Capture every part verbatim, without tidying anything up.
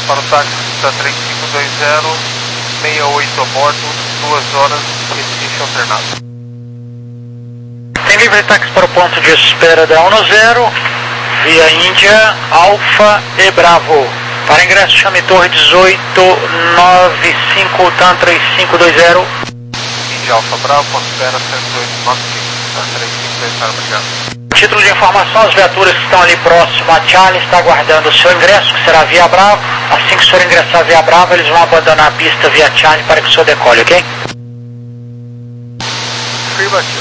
para o táxi da três cinco dois zero, sessenta e oito a bordo, duas horas, Recife alternado. Tem livre táxi para o ponto de espera da um zero, via Índia, Alfa e Bravo. Para ingresso chame Torre dezoito nove cinco TAM três cinco dois zero. Índia Alfa Bravo, ponto de espera cento e oito nove cinco, TAM três cinco dois zero, obrigado. Título de informação, as viaturas que estão ali próximo a Charlie está aguardando o seu ingresso, que será via Bravo. Assim que o senhor ingressar via Bravo, eles vão abandonar a pista via Charlie para que o senhor decole, ok? Afirmativo.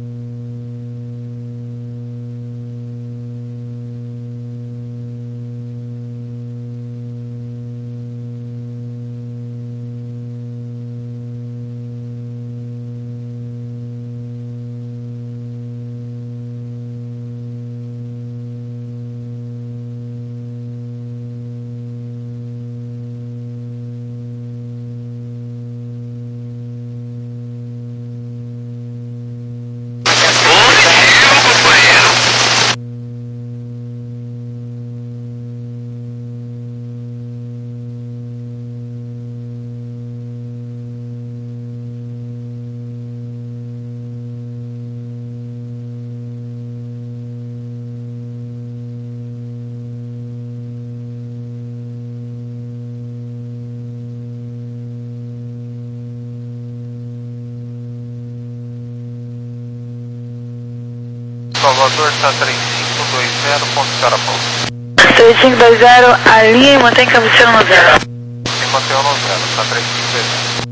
Salvador, TAM três cinco dois zero, ponto Carapau. três cinco dois zero, alinha e mantém cabeceira no zero. Tem manter no zero, TAM três cinco dois zero.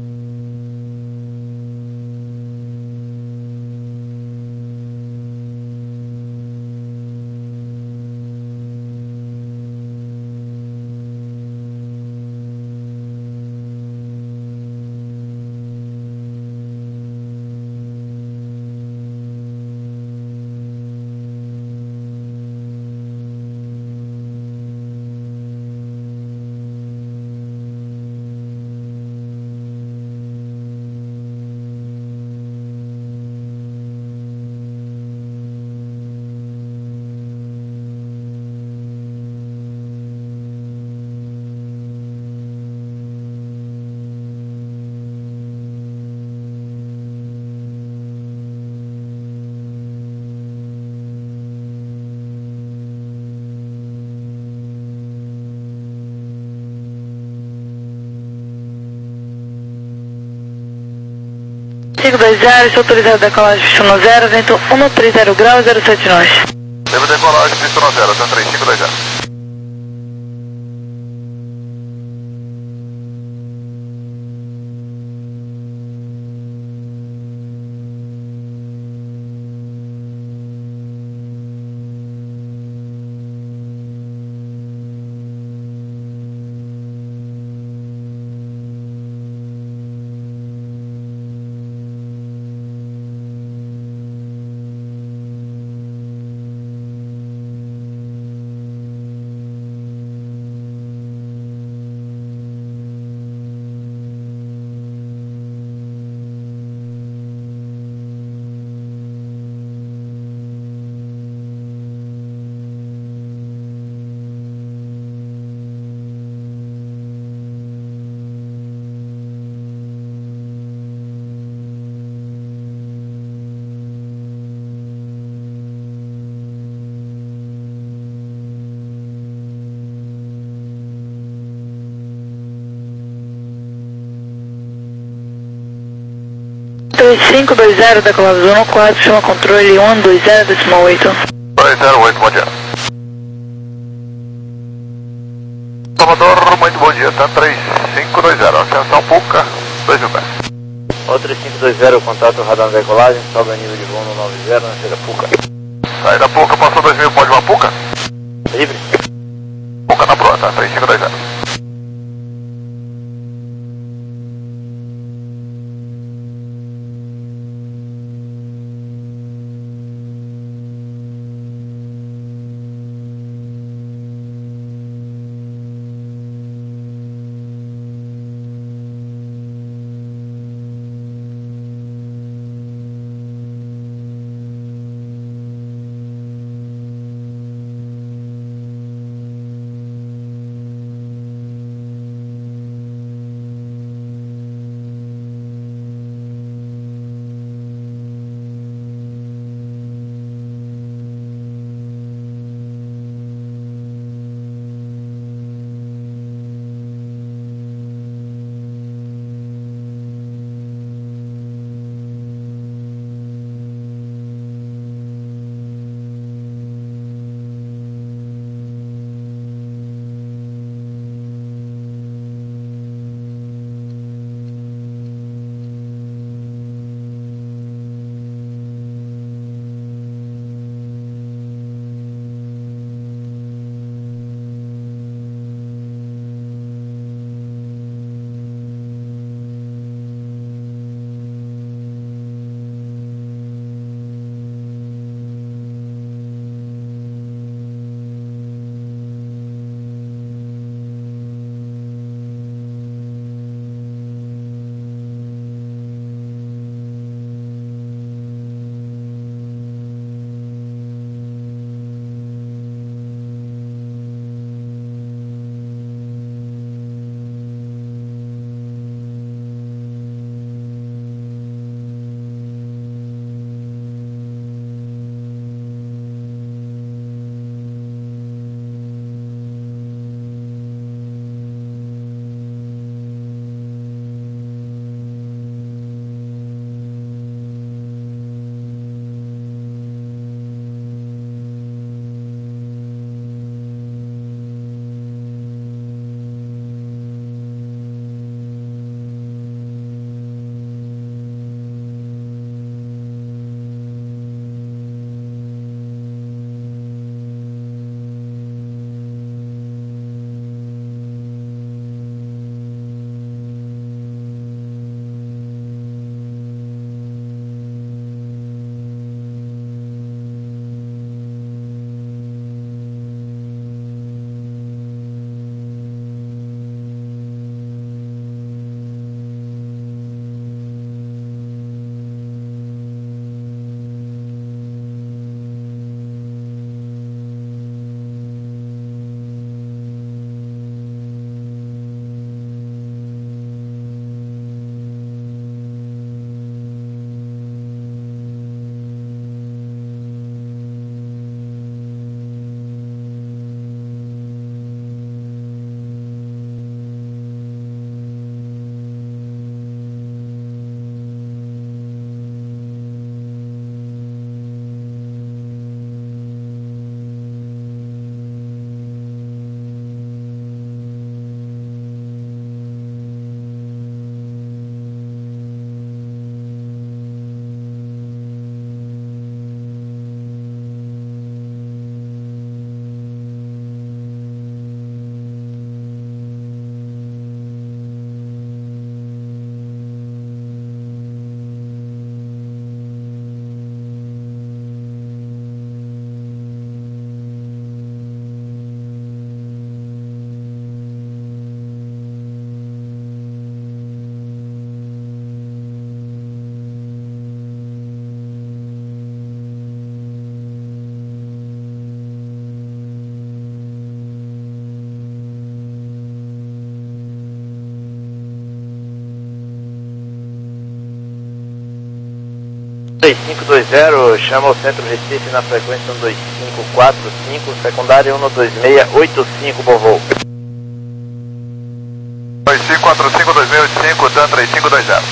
cinco dois zero, está autorizado a decolagem pista no zero, vento cento e trinta graus, zero sete nós. Deve decolagem pista no zero, TAM três cinco dois zero. três cinco dois zero, decolado zona quatro, chama controle um dois zero, decimal oito. dois zero oito, bom dia. Salvador, muito bom dia, TAM três cinco dois zero, ascensão Puca, dois mil pés. O três cinco dois zero, contato radar na decolagem, sobe a nível de voo no nove zero, na saída Puca. Saída Puca, passou dois mil, pode uma Puca? Livre. Puca na proa, TAM três cinco dois zero. dois cinco dois zero, chama o centro Recife na frequência um dois cinco quatro cinco, secundária um dois seis oito cinco, por voo. dois cinco quatro cinco dois seis oito cinco, Dan três cinco dois zero.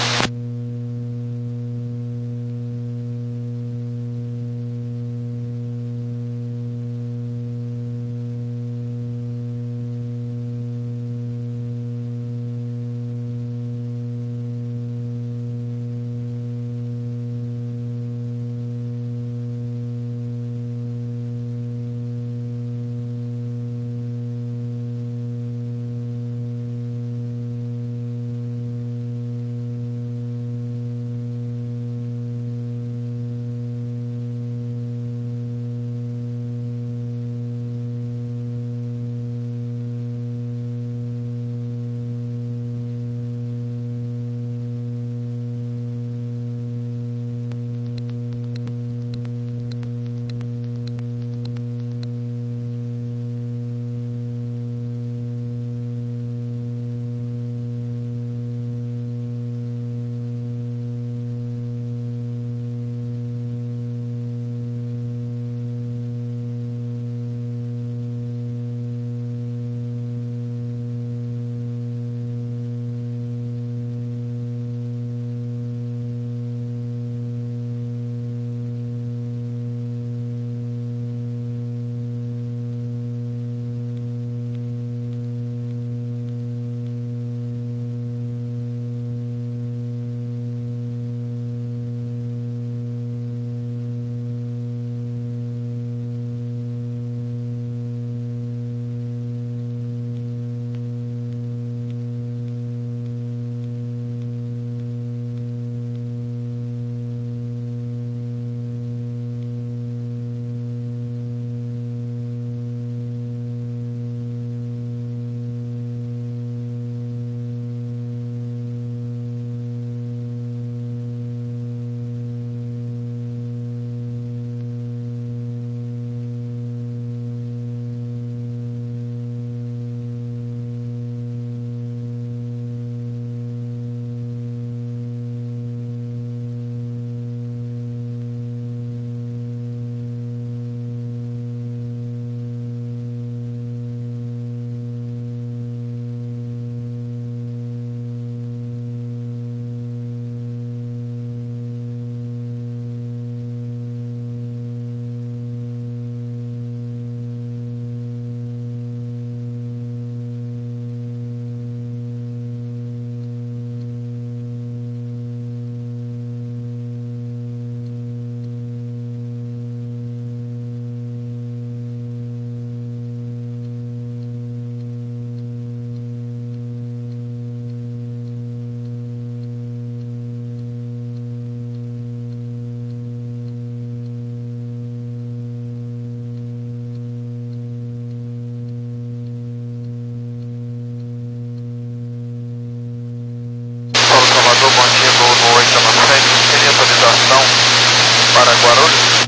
Para Guarulhos.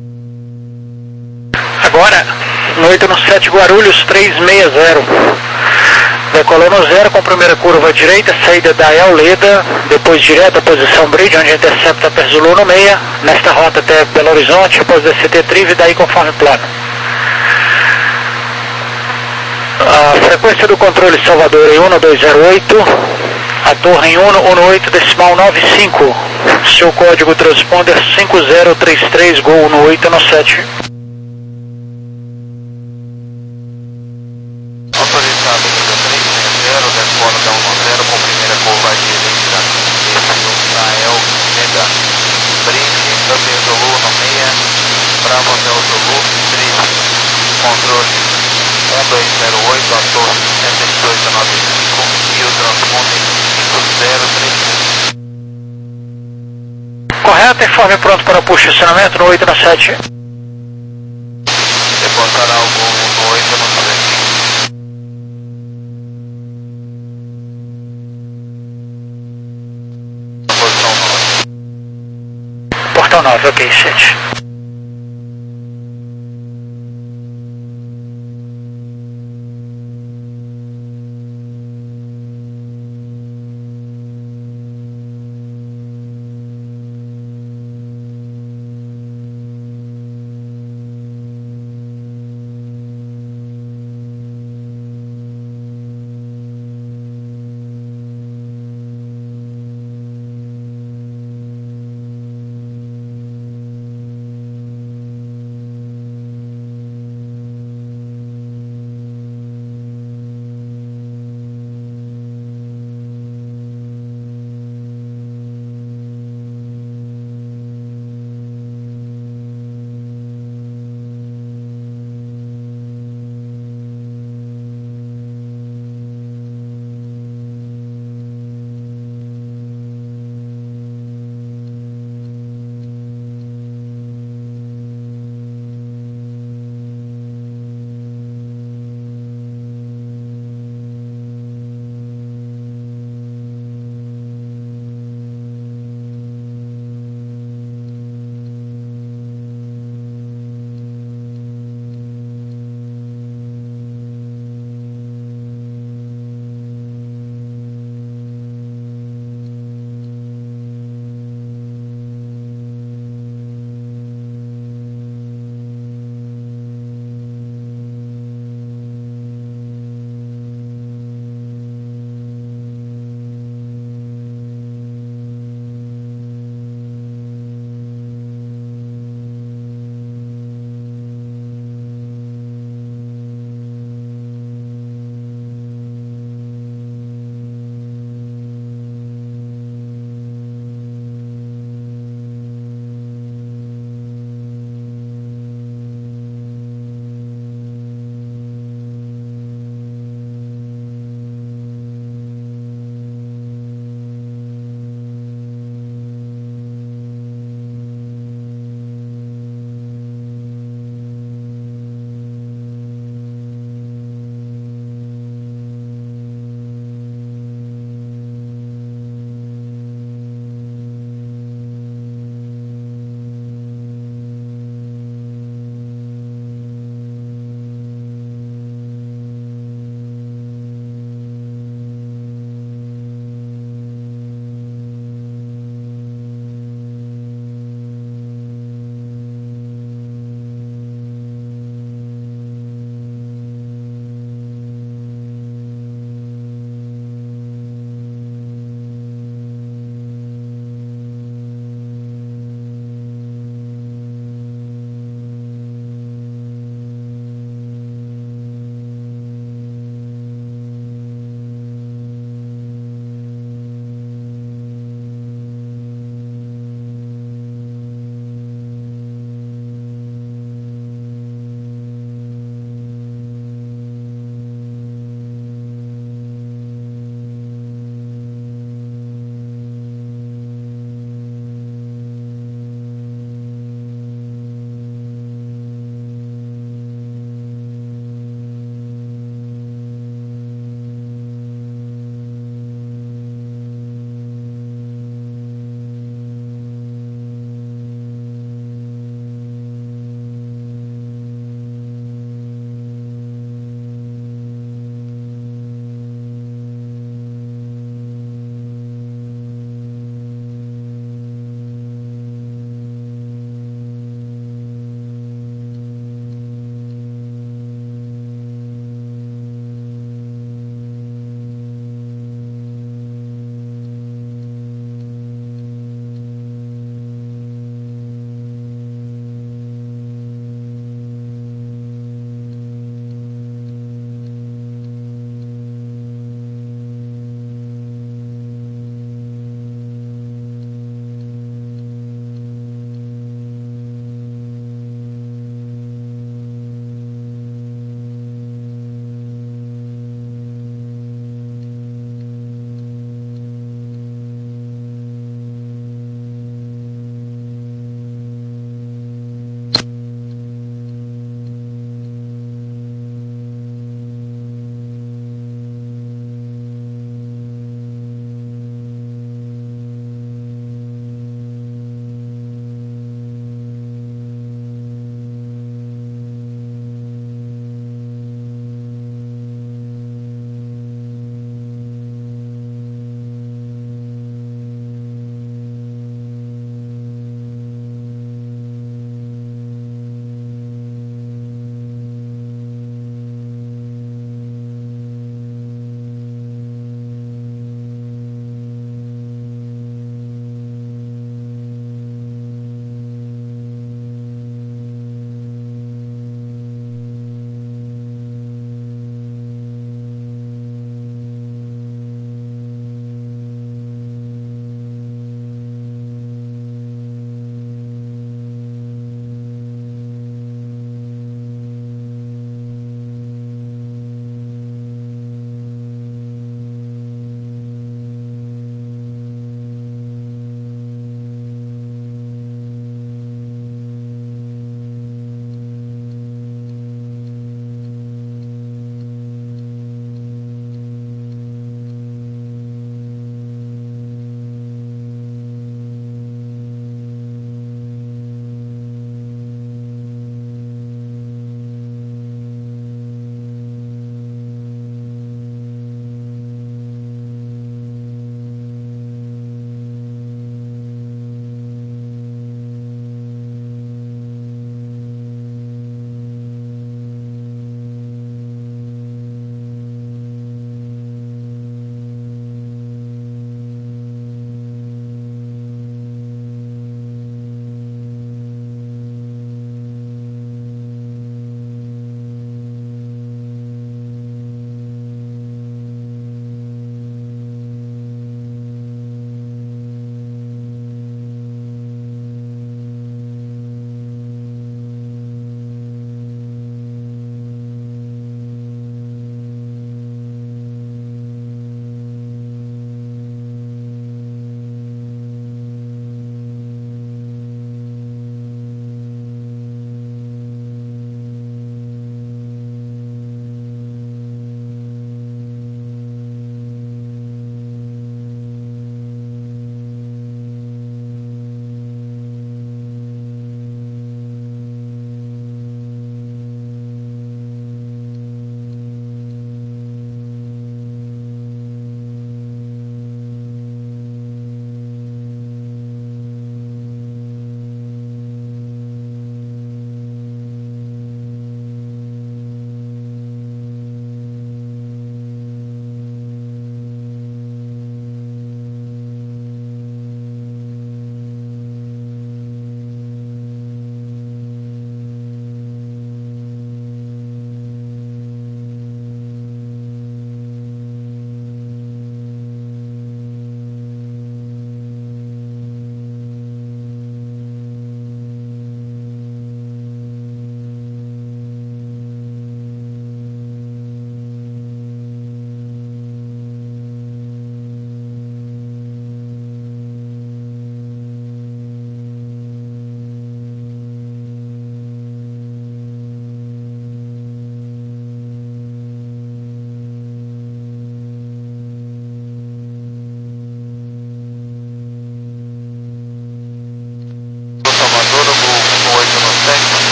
Agora, no oito no sete Guarulhos três seis zero. Decolou no zero com primeira curva à direita, saída da Euleda, depois direto à posição bridge, onde intercepta per Zulu no meia, nesta rota até Belo Horizonte, após D C T Triv e daí conforme plano. A frequência do controle Salvador em um dois zero oito, a torre em um um oito decimal nove cinco, seu código transponder cinco zero três três, Gol no oito no sete. Autorizado número três seis zero, decola da um zero com primeira curva à direita, desce da Euleda, bridge, Upper Zulu no meia, Bravo Hotel Zulu, Triv, controle um dois zero oito, a torre cento e dezoito nove cinco e o transponder cinco zero três três. Correto, informe pronto para o posicionamento no oito no sete. Reportará o Gol no oito no sete. Posição nove. Portão nove, ok, sete.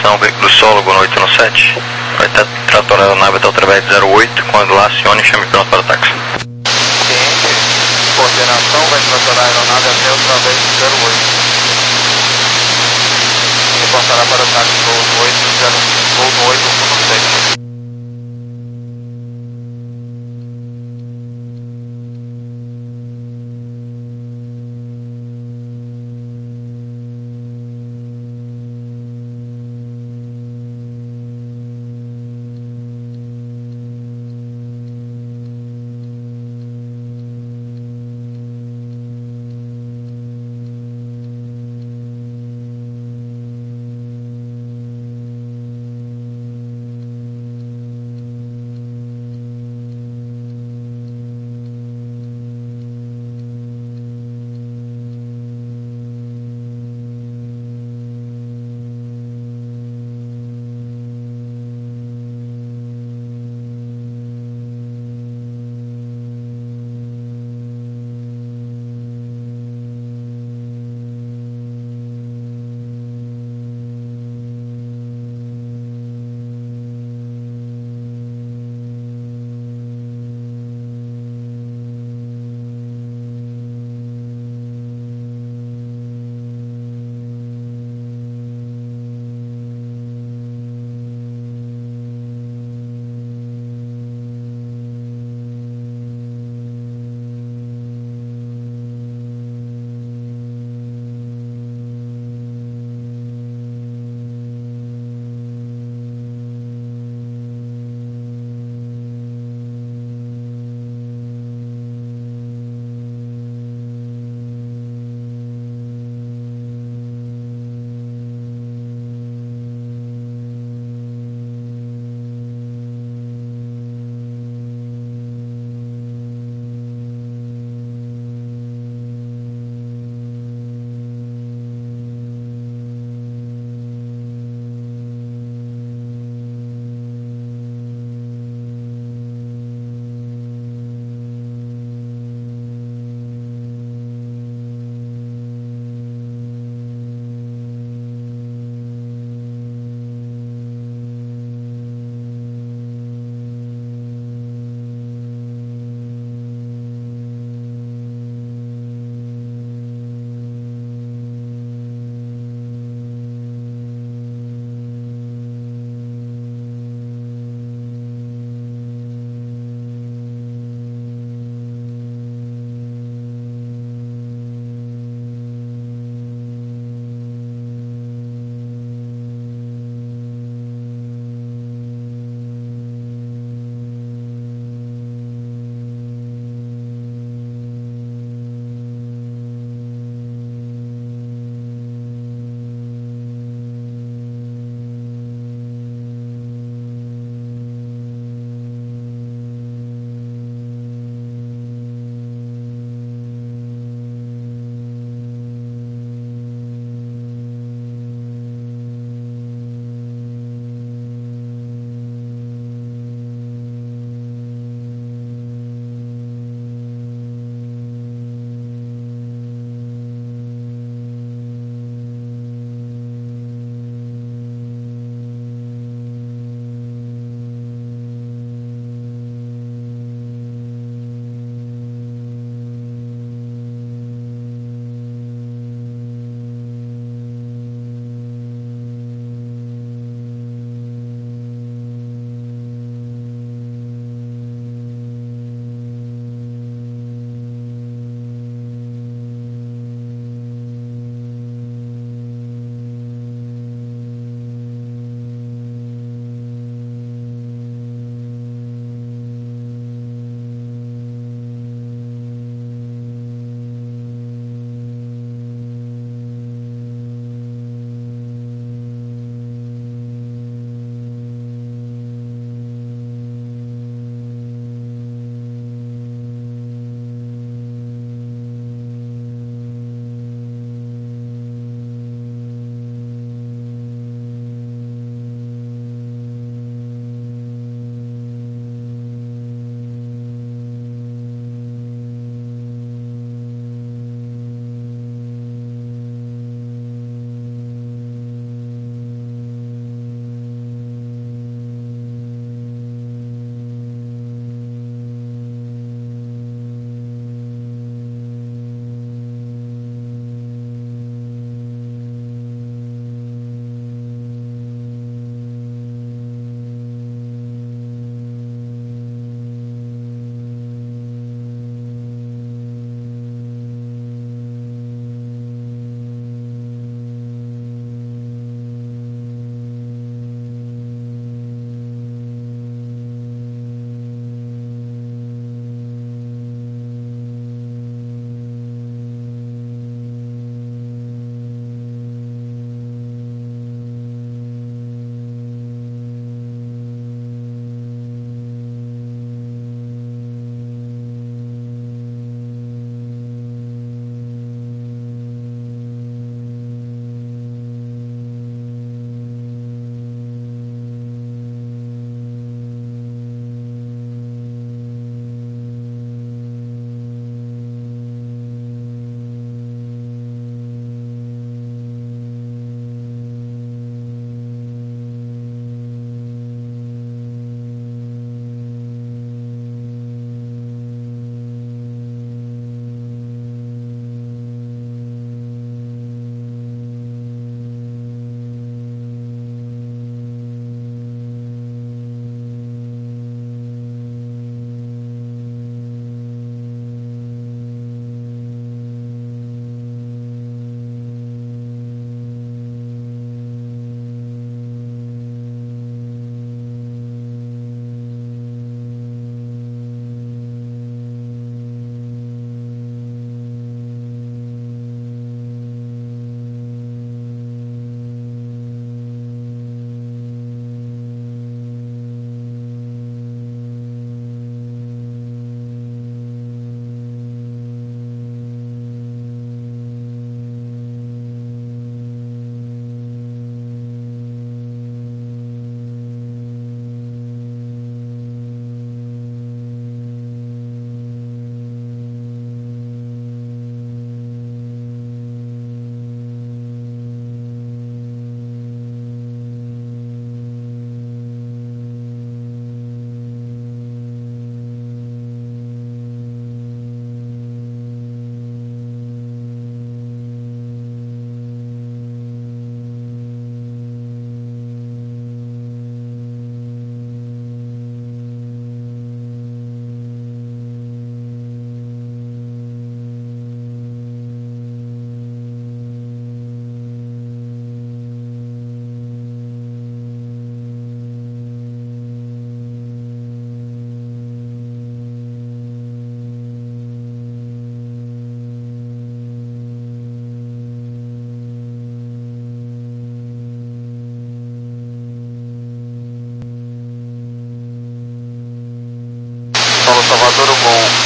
comunicação, veículo solo, Gol oito nove sete. Vai estar trator aeronave até através de zero oito, quando lá acione e chame pronto para o táxi. Ciente, coordenação vai tratorar a aeronave até através de zero oito. Reportará para o táxi Gol oito zero Gol oito nove sete.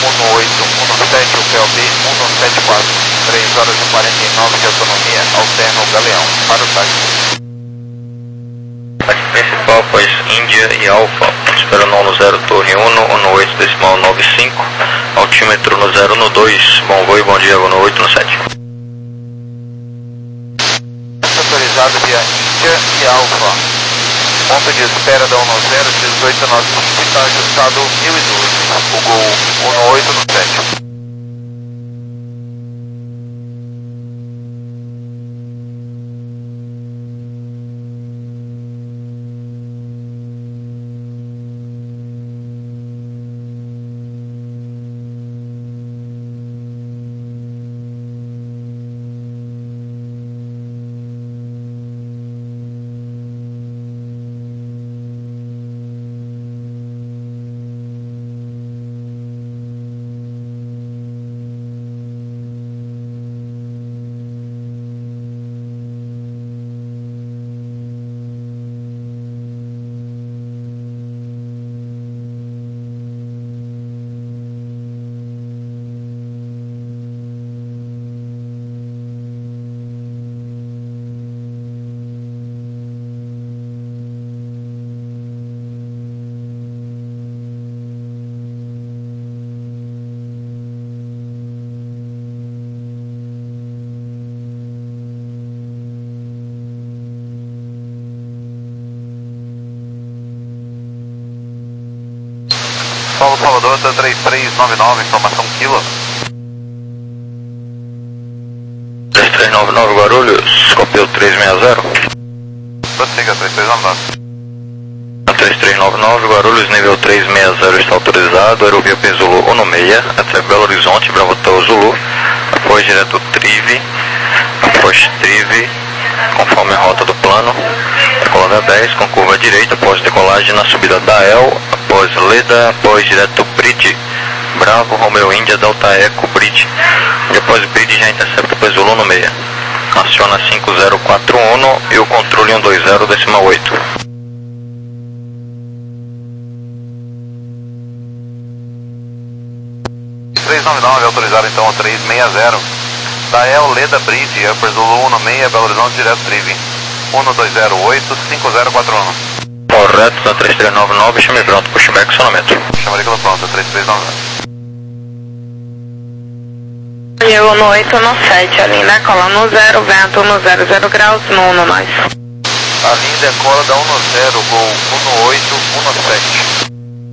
um oito um sete, o P O B um sete quatro, três horas e quarenta e nove de autonomia, alterna o Galeão, para o táxi. Táxi principal, pois Índia e Alfa, esperando no zero, torre um, um oito, decimal nove cinco, altímetro no zero, no dois, bom voo e bom dia, no oito, no sete. Autorizado via Índia e Alfa, ponto de espera da um zero, dezoito nove cinco, está ajustado mil e doze, o Gol um oito no sete. Paulo Salvador, três três nove nove, informação Kilo. três três nove nove Guarulhos, copiou três seis zero. Prossiga, três três nove nove. três três nove nove, Guarulhos, nível três seis zero está autorizado, aerovia Zulu um seis, até Belo Horizonte, Bravo Hotel Zulu, após direto Trive, após Trive, conforme a rota do plano, decolada dez, com curva direita, após decolagem na subida da El, após Leda, após direto Bridge, Bravo, Romeo Índia, Delta Eco, Bridge, e após Bridge já intercepta para Zulu no seis, aciona cinco zero quatro um e o controle um dois zero, decimal oito. três nove nove, autorizado então a três seis zero. Dael, Leda, Bridge, Upper Zulu um seis, Belo Horizonte, direto Trive. um dois zero oito, cinco zero quatro um. Correto, na três três nove nove, chame pronto, pushback, acionamento. Chamarícula pronta, três três nove nove. Eu no oito no sete, ali na cola no zero, vento no zero zero graus, no no nós. A linha decola da um zero, Gol um oito um sete.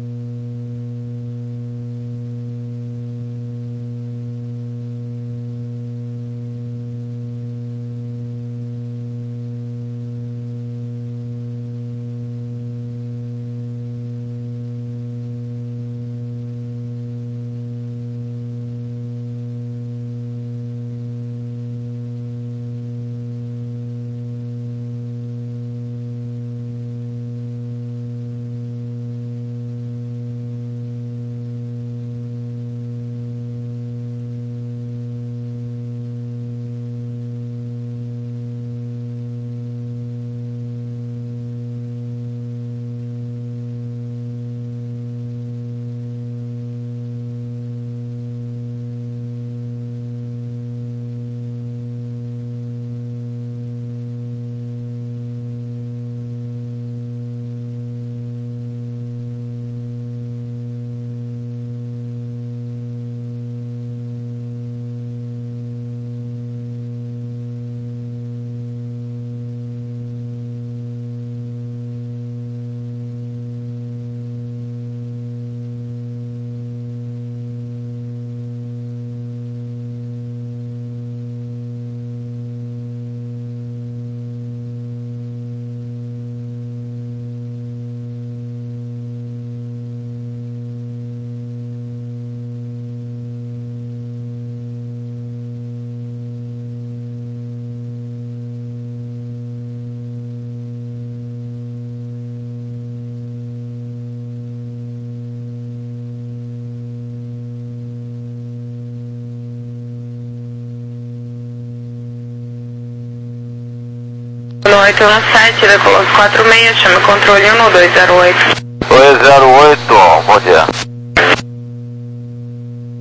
No oito no sete, decolou quatro seis, chame controle um dois zero oito. dois zero oito, bom dia.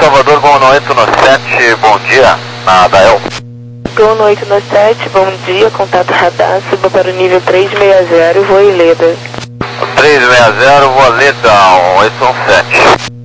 Salvador, Gol no oito no sete, bom dia, na Dael. Gol no oito no sete, bom dia, contato radar, suba para o nível três seis zero, voo Ileda. três seis zero, voo Ileda, oito um sete.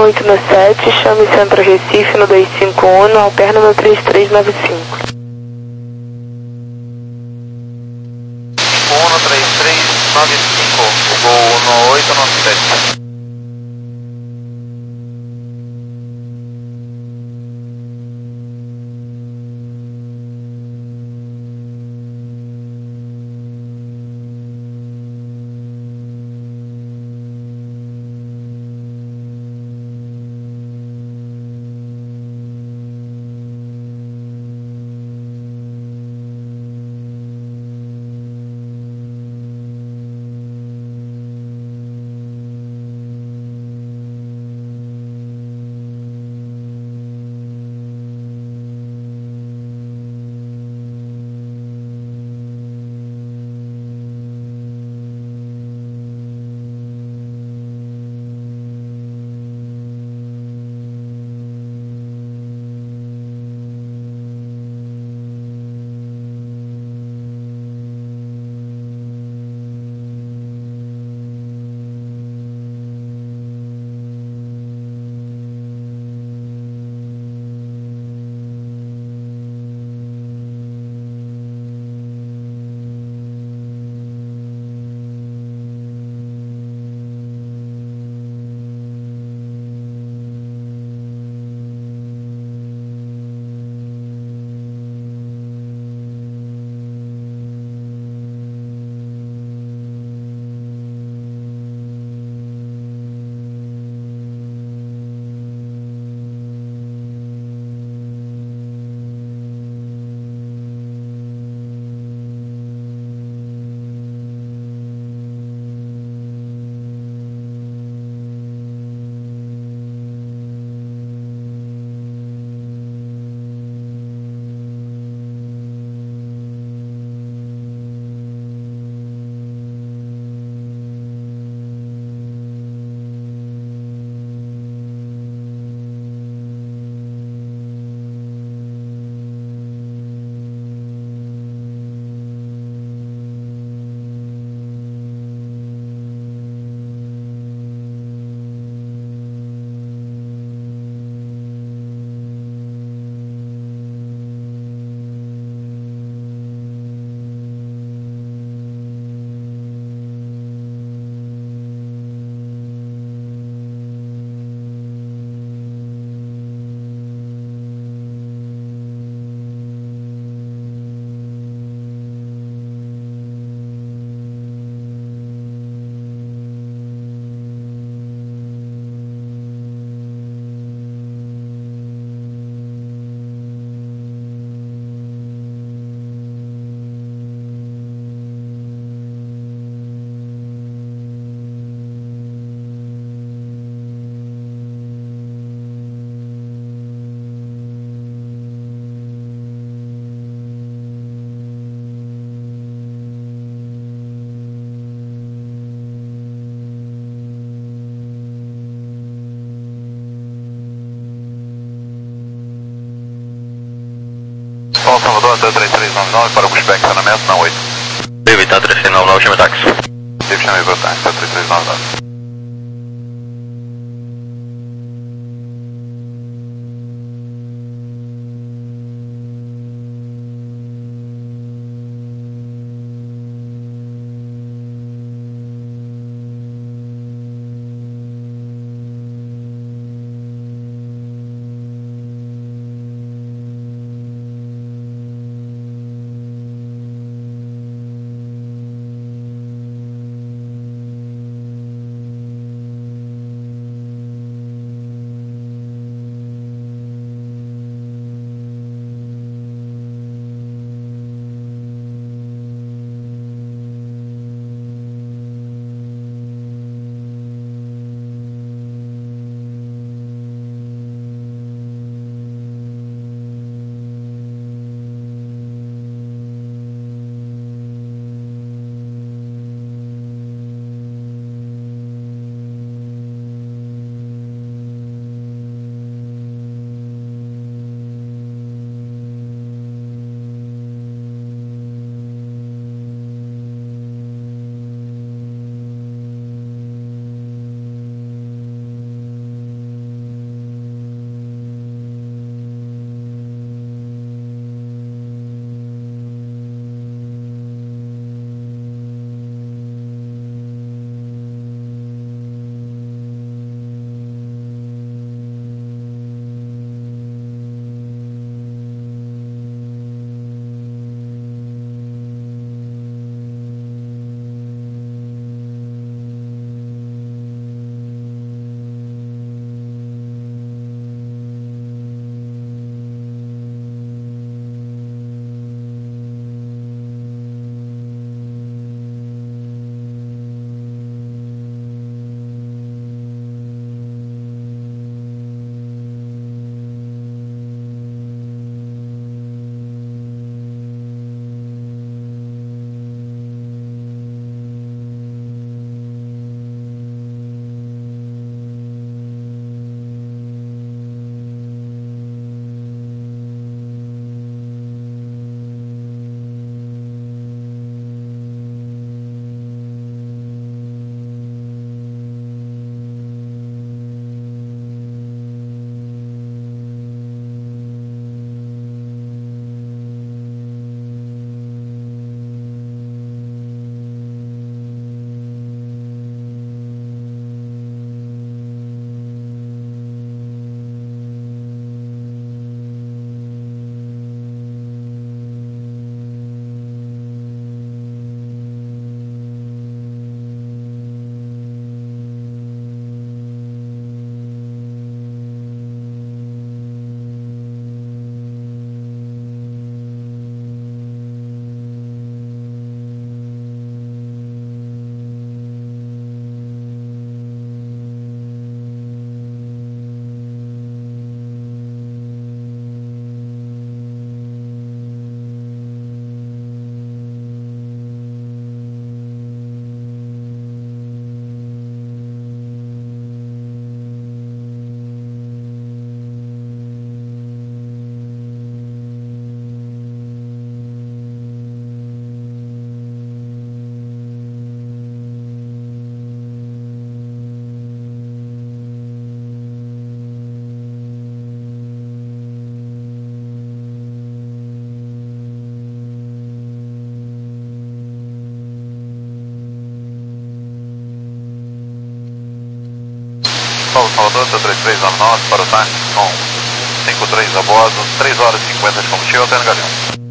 oito no sete, chame Centro Recife no dois cinco um, alterna no três três nove cinco. um no três três nove cinco, o gol no oito no sete. Paulo Salvador, Hotel três três nove nove, para o pushback, estacionamento na oito. Evitar três três nove nove, chame táxi. Teve chame para o táxi, Hotel três três nove nove. Sol Salvador, três três nove nove, para o táxi com cinco três a bordo, três horas e cinquenta de combustível, até no Galeão.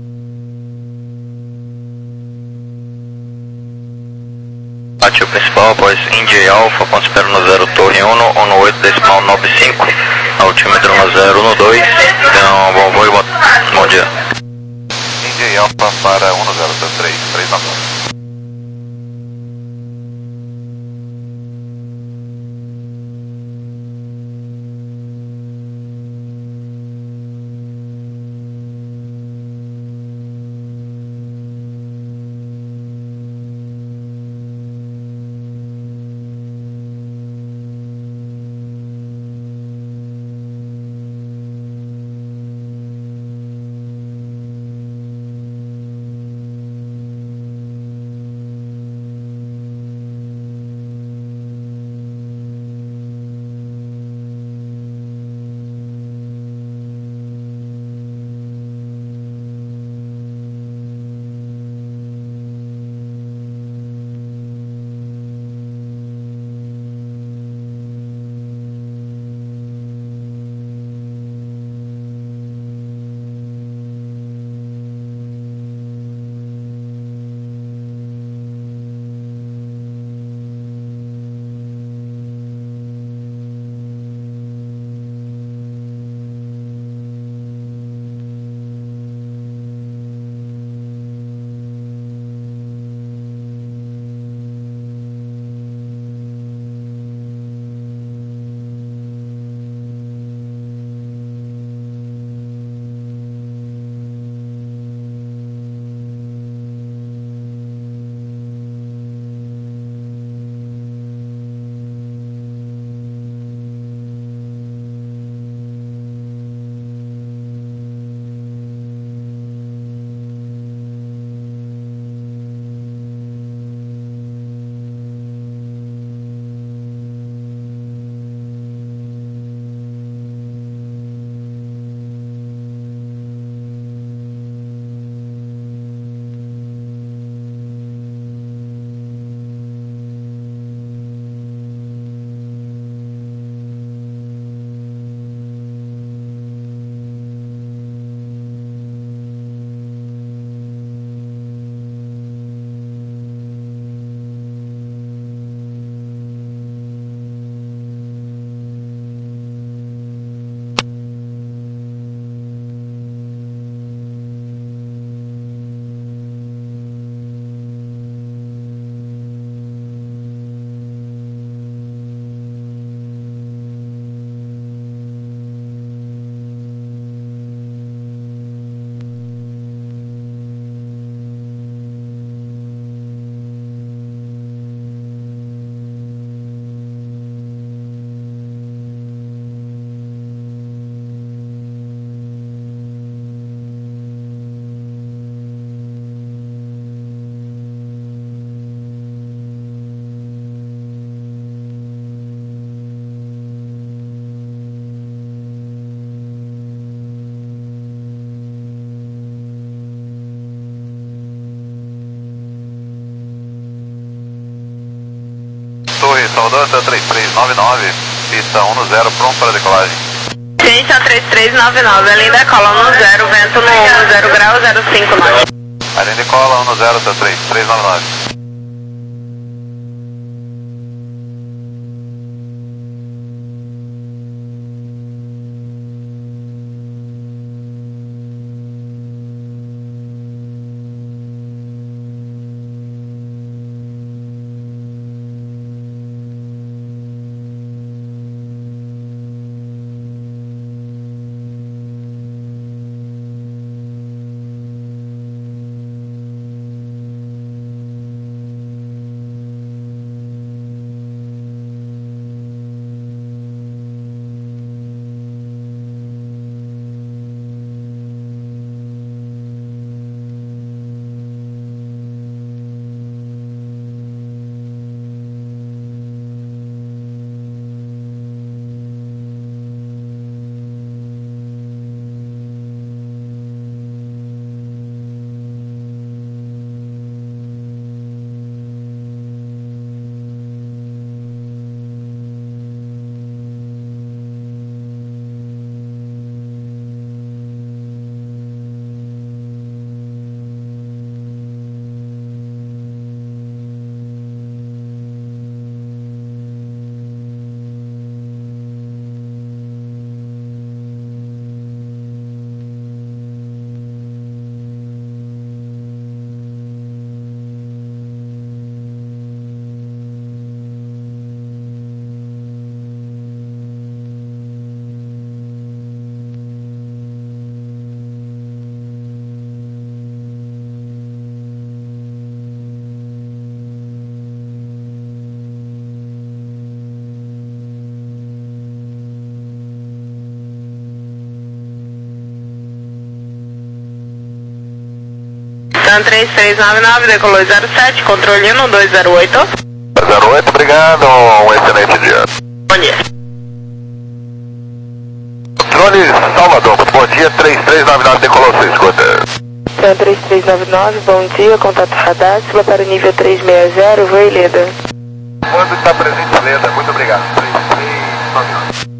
Bate o principal após India e Alfa, ponto espero no zero Torre um, um no oito decimal nove cinco, altímetro no zero no dois, então bom voo e bom, bom dia. India e Alfa para um zero três três nove nove. Torre Salvador, três três nove nove, pista um zero, pronto para decolagem. Ciência três três nove nove, a linha decola um zero, vento no um, zero grau, zero cinco nove. A linha decola um zero três três nove nove. Sam três três nove nove, decolou zero sete, controle um dois zero oito. zero oito, obrigado, um excelente dia. Bom dia. Controle Salvador, bom dia, três três nove nove, decolou seis, escuta. Sam três três nove nove, bom dia, contato radar, suba para o nível três seis zero, voo Ileda. Quando está presente Ileda, muito obrigado. três três nove nove.